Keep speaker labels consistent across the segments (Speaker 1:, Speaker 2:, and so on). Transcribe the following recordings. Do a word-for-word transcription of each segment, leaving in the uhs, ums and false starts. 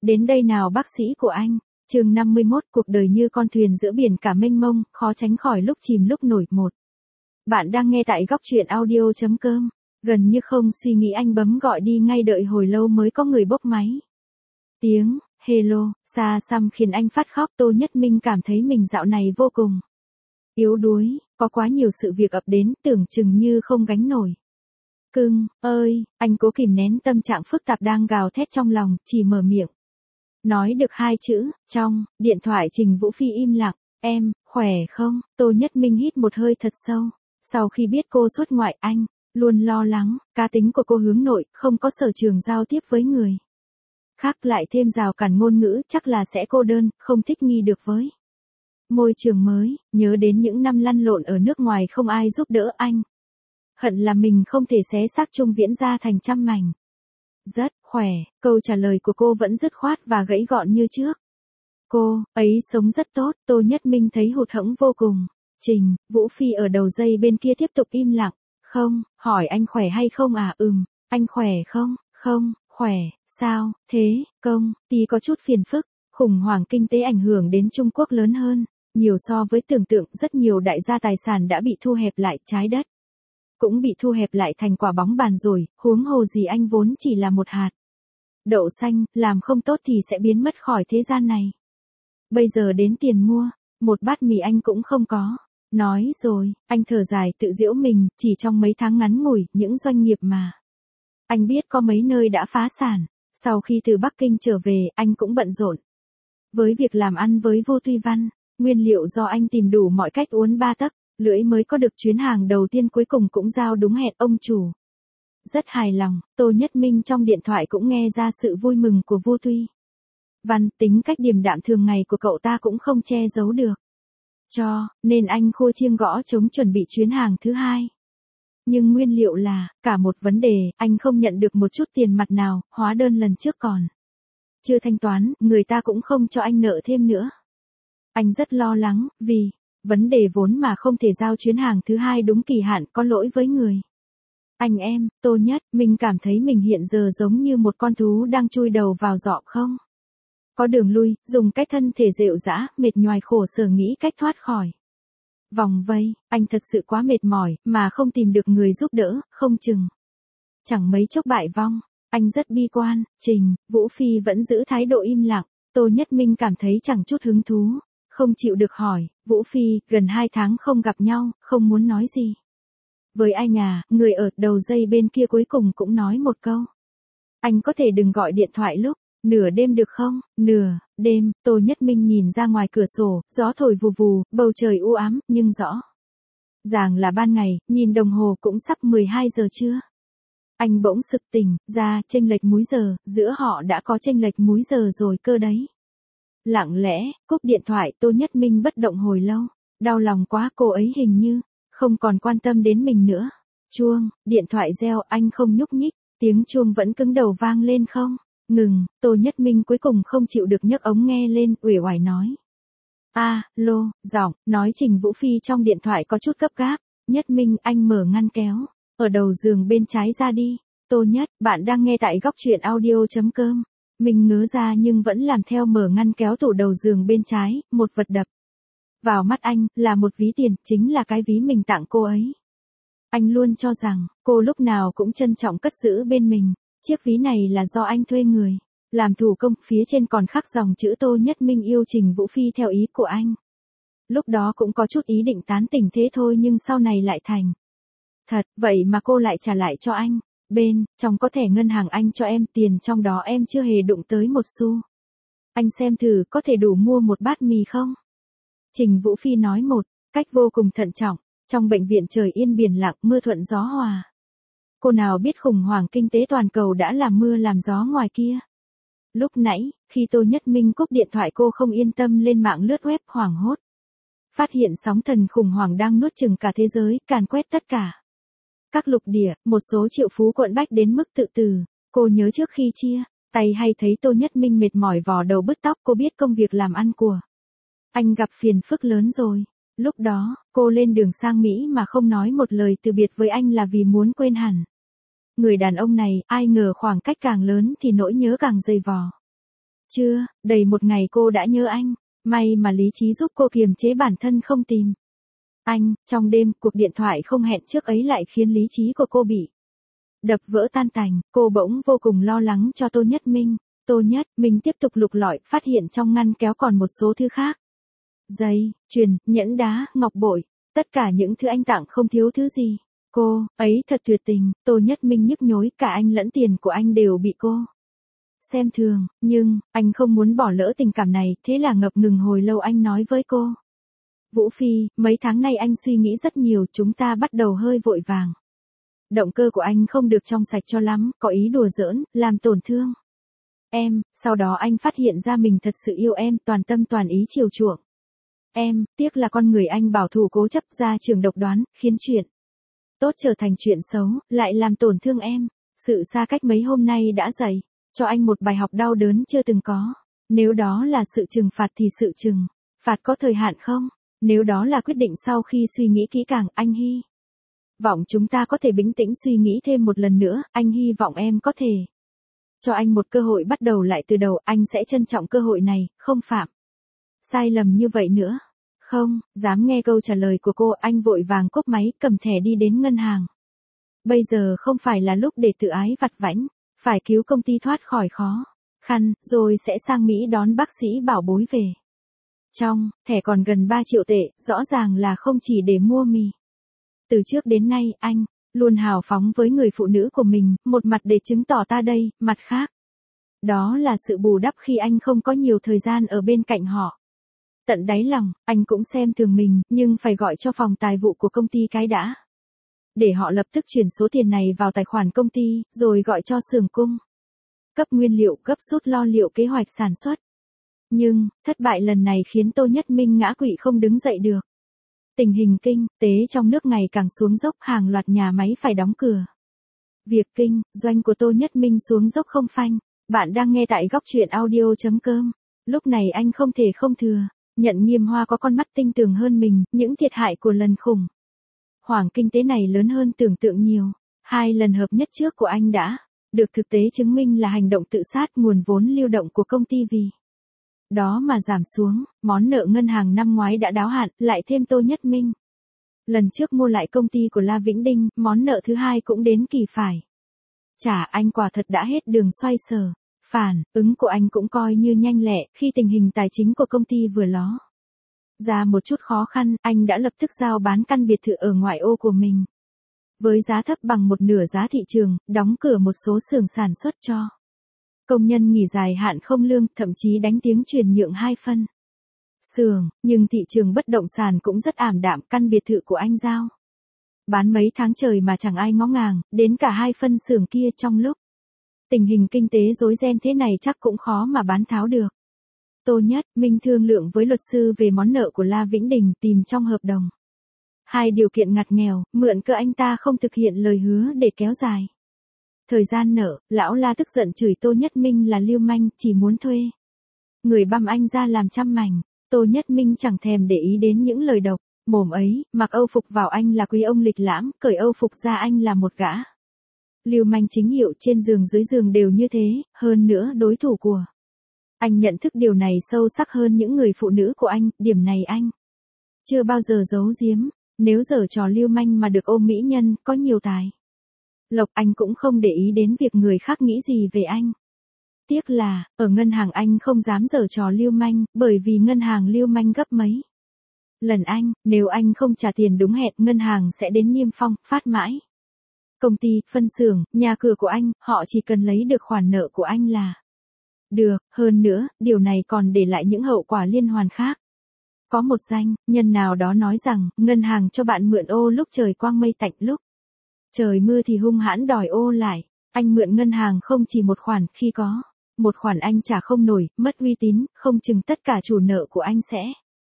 Speaker 1: đến đây nào bác sĩ của anh. Chương năm mươi mốt, cuộc đời như con thuyền giữa biển cả mênh mông, khó tránh khỏi lúc chìm lúc nổi một. Bạn đang nghe tại góc truyện audio chấm com. Gần như không suy nghĩ anh bấm gọi đi ngay, đợi hồi lâu mới có người bốc máy. Tiếng hello xa xăm khiến anh phát khóc. Tô Nhất Minh cảm thấy mình dạo này vô cùng yếu đuối, có quá nhiều sự việc ập đến, tưởng chừng như không gánh nổi. Cưng ơi, anh cố kìm nén tâm trạng phức tạp đang gào thét trong lòng, chỉ mở miệng nói được hai chữ. Trong điện thoại Trình Vũ Phi im lặng. Em khỏe không? Tô Nhất Minh hít một hơi thật sâu. Sau khi biết cô xuất ngoại, anh luôn lo lắng. Cá tính của cô hướng nội, không có sở trường giao tiếp với người khác, lại thêm rào cản ngôn ngữ, chắc là sẽ cô đơn, không thích nghi được với môi trường mới. Nhớ đến những năm lăn lộn ở nước ngoài không ai giúp đỡ anh, hận là mình không thể xé xác Trung Viễn ra thành trăm mảnh. Rất khỏe, câu trả lời của cô vẫn dứt khoát và gãy gọn như trước. Cô ấy sống rất tốt. Tô Nhất Minh thấy hụt hẫng vô cùng. Trình Vũ Phi ở đầu dây bên kia tiếp tục im lặng. Không, hỏi anh khỏe hay không à? Ừm, anh khỏe không? Không, khỏe. Sao thế? Công ty có chút phiền phức, khủng hoảng kinh tế ảnh hưởng đến Trung Quốc lớn hơn nhiều so với tưởng tượng. Rất nhiều đại gia tài sản đã bị thu hẹp lại, trái đất cũng bị thu hẹp lại thành quả bóng bàn rồi, huống hồ gì anh vốn chỉ là một hạt đậu xanh, làm không tốt thì sẽ biến mất khỏi thế gian này. Bây giờ đến tiền mua một bát mì anh cũng không có. Nói rồi, anh thở dài tự giễu mình, chỉ trong mấy tháng ngắn ngủi, những doanh nghiệp mà anh biết có mấy nơi đã phá sản. Sau khi từ Bắc Kinh trở về, anh cũng bận rộn với việc làm ăn với Vô Tuy Văn. Nguyên liệu do anh tìm đủ mọi cách uốn ba tấc lưỡi mới có được chuyến hàng đầu tiên, cuối cùng cũng giao đúng hẹn. Ông chủ rất hài lòng. Tô Nhất Minh trong điện thoại cũng nghe ra sự vui mừng của Vô Tuy Văn, tính cách điềm đạm thường ngày của cậu ta cũng không che giấu được. Cho nên anh khua chiêng gõ trống chuẩn bị chuyến hàng thứ hai. Nhưng nguyên liệu là cả một vấn đề, anh không nhận được một chút tiền mặt nào, hóa đơn lần trước còn chưa thanh toán, người ta cũng không cho anh nợ thêm nữa. Anh rất lo lắng, vì vấn đề vốn mà không thể giao chuyến hàng thứ hai đúng kỳ hạn, có lỗi với người anh em. Tô Nhất Minh cảm thấy mình hiện giờ giống như một con thú đang chui đầu vào giỏ không có đường lui, dùng cách thân thể rệu rã, mệt nhoài khổ sở nghĩ cách thoát khỏi vòng vây. Anh thật sự quá mệt mỏi, mà không tìm được người giúp đỡ, không chừng chẳng mấy chốc bại vong. Anh rất bi quan. Trình Vũ Phi vẫn giữ thái độ im lặng. Tô Nhất Minh cảm thấy chẳng chút hứng thú, không chịu được hỏi. Vũ Phi, gần hai tháng không gặp nhau, không muốn nói gì với anh à? Người ở đầu dây bên kia cuối cùng cũng nói một câu. Anh có thể đừng gọi điện thoại lúc nửa đêm được không? Nửa đêm. Tô Nhất Minh nhìn ra ngoài cửa sổ, gió thổi vù vù, bầu trời u ám, nhưng rõ ràng là ban ngày. Nhìn đồng hồ cũng sắp mười hai giờ trưa. Anh bỗng sực tỉnh ra, chênh lệch múi giờ, giữa họ đã có chênh lệch múi giờ rồi cơ đấy. Lặng lẽ cúp điện thoại. Tô Nhất Minh bất động hồi lâu. Đau lòng quá, cô ấy hình như không còn quan tâm đến mình nữa. Chuông điện thoại reo, anh không nhúc nhích. Tiếng chuông vẫn cứng đầu vang lên không ngừng. Tô Nhất Minh cuối cùng không chịu được nhấc ống nghe lên, uể oải nói. A, lô, giọng nói Trình Vũ Phi trong điện thoại có chút gấp gáp. Nhất Minh, anh mở ngăn kéo ở đầu giường bên trái ra đi. Tô Nhất, bạn đang nghe tại góc truyện audio chấm com. Mình ngớ ra nhưng vẫn làm theo, mở ngăn kéo tủ đầu giường bên trái. Một vật đập vào mắt anh là một ví tiền, chính là cái ví mình tặng cô ấy. Anh luôn cho rằng cô lúc nào cũng trân trọng cất giữ bên mình. Chiếc ví này là do anh thuê người làm thủ công, phía trên còn khắc dòng chữ Tô Nhất Minh yêu Trình Vũ Phi theo ý của anh. Lúc đó cũng có chút ý định tán tỉnh thế thôi, nhưng sau này lại thành thật. Vậy mà cô lại trả lại cho anh. Bên trong có thẻ ngân hàng anh cho em, tiền trong đó em chưa hề đụng tới một xu. Anh xem thử có thể đủ mua một bát mì không? Trình Vũ Phi nói một cách vô cùng thận trọng. Trong bệnh viện trời yên biển lặng, mưa thuận gió hòa. Cô nào biết khủng hoảng kinh tế toàn cầu đã làm mưa làm gió ngoài kia. Lúc nãy, khi Tô Nhất Minh cúp điện thoại, cô không yên tâm lên mạng lướt web, hoảng hốt phát hiện sóng thần khủng hoảng đang nuốt chửng cả thế giới, càn quét tất cả các lục địa. Một số triệu phú quận bách đến mức tự tử. Cô nhớ trước khi chia tay hay thấy Tô Nhất Minh mệt mỏi vò đầu bứt tóc, cô biết công việc làm ăn của anh gặp phiền phức lớn rồi. Lúc đó, cô lên đường sang Mỹ mà không nói một lời từ biệt với anh là vì muốn quên hẳn người đàn ông này. Ai ngờ khoảng cách càng lớn thì nỗi nhớ càng dày vò. Chưa, đầy một ngày cô đã nhớ anh. May mà lý trí giúp cô kiềm chế bản thân không tìm anh. Trong đêm, cuộc điện thoại không hẹn trước ấy lại khiến lý trí của cô bị đập vỡ tan tành. Cô bỗng vô cùng lo lắng cho Tô Nhất Minh. Tô Nhất Minh tiếp tục lục lọi, phát hiện trong ngăn kéo còn một số thứ khác. Giày, chuyền, nhẫn đá, ngọc bội. Tất cả những thứ anh tặng không thiếu thứ gì. Cô ấy thật tuyệt tình. Tô Nhất Minh nhức nhối, cả anh lẫn tiền của anh đều bị cô xem thường. Nhưng, anh không muốn bỏ lỡ tình cảm này, thế là ngập ngừng hồi lâu anh nói với cô. Vũ Phi, mấy tháng nay anh suy nghĩ rất nhiều, chúng ta bắt đầu hơi vội vàng. Động cơ của anh không được trong sạch cho lắm, có ý đùa giỡn, làm tổn thương em. Sau đó anh phát hiện ra mình thật sự yêu em, toàn tâm toàn ý chiều chuộng em. Tiếc là con người anh bảo thủ cố chấp, ra trường độc đoán, khiến chuyện tốt trở thành chuyện xấu, lại làm tổn thương em. Sự xa cách mấy hôm nay đã dạy cho anh một bài học đau đớn chưa từng có. Nếu đó là sự trừng phạt thì sự trừng phạt có thời hạn không? Nếu đó là quyết định sau khi suy nghĩ kỹ càng, anh hy vọng chúng ta có thể bình tĩnh suy nghĩ thêm một lần nữa. Anh hy vọng em có thể cho anh một cơ hội bắt đầu lại từ đầu. Anh sẽ trân trọng cơ hội này, không phạm sai lầm như vậy nữa. Không dám nghe câu trả lời của cô, anh vội vàng cúp máy, cầm thẻ đi đến ngân hàng. Bây giờ không phải là lúc để tự ái vặt vãnh, phải cứu công ty thoát khỏi khó khăn, rồi sẽ sang Mỹ đón bác sĩ bảo bối về. Trong thẻ còn gần ba triệu tệ, rõ ràng là không chỉ để mua mì. Từ trước đến nay, anh luôn hào phóng với người phụ nữ của mình, một mặt để chứng tỏ ta đây, mặt khác đó là sự bù đắp khi anh không có nhiều thời gian ở bên cạnh họ. Tận đáy lòng, anh cũng xem thường mình, nhưng phải gọi cho phòng tài vụ của công ty cái đã. Để họ lập tức chuyển số tiền này vào tài khoản công ty, rồi gọi cho xưởng cung cấp nguyên liệu, gấp rút lo liệu kế hoạch sản xuất. Nhưng, thất bại lần này khiến Tô Nhất Minh ngã quỵ không đứng dậy được. Tình hình kinh tế trong nước ngày càng xuống dốc, hàng loạt nhà máy phải đóng cửa. Việc kinh doanh của Tô Nhất Minh xuống dốc không phanh. Bạn đang nghe tại góc truyện audio chấm com. Lúc này anh không thể không thừa nhận Nghiêm Hoa có con mắt tinh tường hơn mình, những thiệt hại của lần khủng hoảng kinh tế này lớn hơn tưởng tượng nhiều. Hai lần hợp nhất trước của anh đã được thực tế chứng minh là hành động tự sát, nguồn vốn lưu động của công ty vì đó mà giảm xuống. Món nợ ngân hàng năm ngoái đã đáo hạn, lại thêm Tô Nhất Minh lần trước mua lại công ty của La Vĩnh Đinh, món nợ thứ hai cũng đến kỳ phải trả. Anh quả thật đã hết đường xoay sở. Phản ứng của anh cũng coi như nhanh lẹ, khi tình hình tài chính của công ty vừa ló ra một chút khó khăn, anh đã lập tức giao bán căn biệt thự ở ngoại ô của mình với giá thấp bằng một nửa giá thị trường, đóng cửa một số xưởng sản xuất cho công nhân nghỉ dài hạn không lương, thậm chí đánh tiếng chuyển nhượng hai phân xưởng. Nhưng thị trường bất động sản cũng rất ảm đạm, căn biệt thự của anh giao bán mấy tháng trời mà chẳng ai ngó ngàng đến cả hai phân xưởng kia. Trong lúc tình hình kinh tế rối ren thế này chắc cũng khó mà bán tháo được. Tô Nhất Minh thương lượng với luật sư về món nợ của La Vĩnh Đình, tìm trong hợp đồng hai điều kiện ngặt nghèo, mượn cớ anh ta không thực hiện lời hứa để kéo dài thời gian nợ. Lão La tức giận chửi Tô Nhất Minh là lưu manh, chỉ muốn thuê người băm anh ra làm trăm mảnh. Tô Nhất Minh chẳng thèm để ý đến những lời độc mồm ấy, mặc âu phục vào anh là quý ông lịch lãm, cởi âu phục ra anh là một gã lưu manh chính hiệu. Trên giường dưới giường đều như thế, hơn nữa đối thủ của anh nhận thức điều này sâu sắc hơn những người phụ nữ của anh, điểm này anh chưa bao giờ giấu giếm. Nếu giở trò lưu manh mà được ôm mỹ nhân, có nhiều tài lộc, anh cũng không để ý đến việc người khác nghĩ gì về anh. Tiếc là, ở ngân hàng anh không dám giở trò lưu manh, bởi vì ngân hàng lưu manh gấp mấy lần anh. Nếu anh không trả tiền đúng hẹn, ngân hàng sẽ đến niêm phong, phát mãi công ty, phân xưởng, nhà cửa của anh. Họ chỉ cần lấy được khoản nợ của anh là được. Hơn nữa, điều này còn để lại những hậu quả liên hoàn khác. Có một danh nhân nào đó nói rằng, ngân hàng cho bạn mượn ô lúc trời quang mây tạnh, lúc trời mưa thì hung hãn đòi ô lại. Anh mượn ngân hàng không chỉ một khoản, khi có một khoản anh trả không nổi, mất uy tín, không chừng tất cả chủ nợ của anh sẽ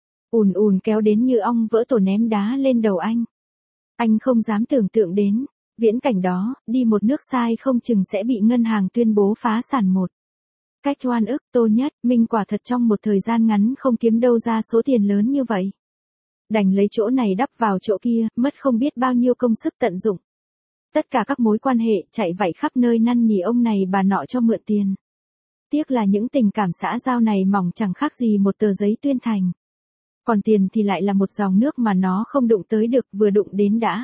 Speaker 1: ùn ùn kéo đến như ong vỡ tổ ném đá lên đầu anh. Anh không dám tưởng tượng đến viễn cảnh đó, đi một nước sai không chừng sẽ bị ngân hàng tuyên bố phá sản một cách oan ức. Tô Nhất Minh quả thật trong một thời gian ngắn không kiếm đâu ra số tiền lớn như vậy. Đành lấy chỗ này đắp vào chỗ kia, mất không biết bao nhiêu công sức tận dụng tất cả các mối quan hệ, chạy vạy khắp nơi năn nỉ ông này bà nọ cho mượn tiền. Tiếc là những tình cảm xã giao này mỏng chẳng khác gì một tờ giấy tuyên thành. Còn tiền thì lại là một dòng nước mà nó không đụng tới được, vừa đụng đến đã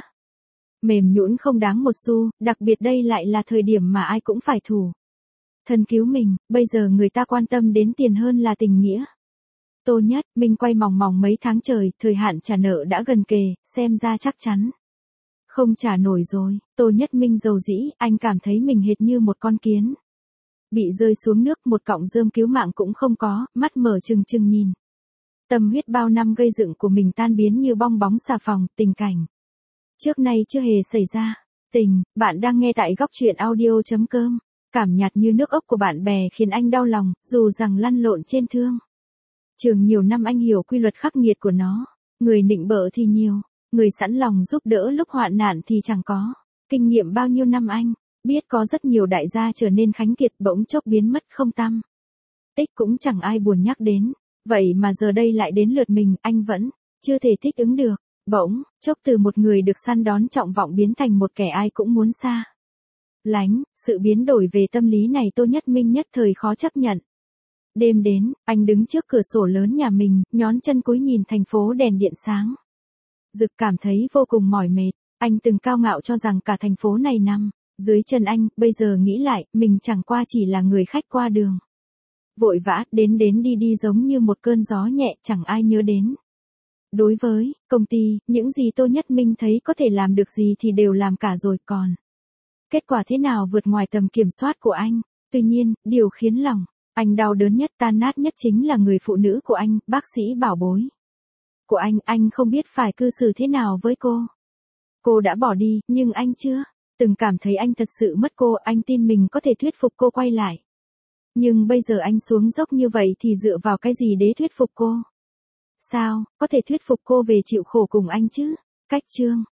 Speaker 1: mềm nhũn không đáng một xu, đặc biệt đây lại là thời điểm mà ai cũng phải thủ thân cứu mình, bây giờ người ta quan tâm đến tiền hơn là tình nghĩa. Tô Nhất Minh quay mòng mòng mấy tháng trời, thời hạn trả nợ đã gần kề, xem ra chắc chắn không trả nổi rồi. Tô Nhất Minh dầu dĩ, anh cảm thấy mình hệt như một con kiến bị rơi xuống nước, một cọng rơm cứu mạng cũng không có, mắt mở trừng trừng nhìn tâm huyết bao năm gây dựng của mình tan biến như bong bóng xà phòng. Tình cảnh trước nay chưa hề xảy ra. Tình, bạn đang nghe tại góc truyện audio.com. Cảm nhạt như nước ốc của bạn bè khiến anh đau lòng, dù rằng lăn lộn trên thương trường nhiều năm anh hiểu quy luật khắc nghiệt của nó. Người nịnh bợ thì nhiều, người sẵn lòng giúp đỡ lúc hoạn nạn thì chẳng có. Kinh nghiệm bao nhiêu năm anh biết có rất nhiều đại gia trở nên khánh kiệt bỗng chốc biến mất không tăm tích, cũng chẳng ai buồn nhắc đến. Vậy mà giờ đây lại đến lượt mình, anh vẫn chưa thể thích ứng được. Bỗng chốc từ một người được săn đón trọng vọng biến thành một kẻ ai cũng muốn xa lánh. Sự biến đổi về tâm lý này Tô Nhất Minh nhất thời khó chấp nhận. Đêm đến, anh đứng trước cửa sổ lớn nhà mình, nhón chân cúi nhìn thành phố đèn điện sáng rực, cảm thấy vô cùng mỏi mệt. Anh từng cao ngạo cho rằng cả thành phố này nằm dưới chân anh, bây giờ nghĩ lại, mình chẳng qua chỉ là người khách qua đường. Vội vã, đến đến đi đi giống như một cơn gió nhẹ, chẳng ai nhớ đến. Đối với công ty, những gì Tô Nhất Minh thấy có thể làm được gì thì đều làm cả rồi, còn kết quả thế nào vượt ngoài tầm kiểm soát của anh. Tuy nhiên, điều khiến lòng anh đau đớn nhất, tan nát nhất chính là người phụ nữ của anh, bác sĩ bảo bối của anh. Anh không biết phải cư xử thế nào với cô. Cô đã bỏ đi, nhưng anh chưa từng cảm thấy anh thật sự mất cô. Anh tin mình có thể thuyết phục cô quay lại. Nhưng bây giờ anh xuống dốc như vậy thì dựa vào cái gì để thuyết phục cô? Sao có thể thuyết phục cô về chịu khổ cùng anh chứ? Cách chương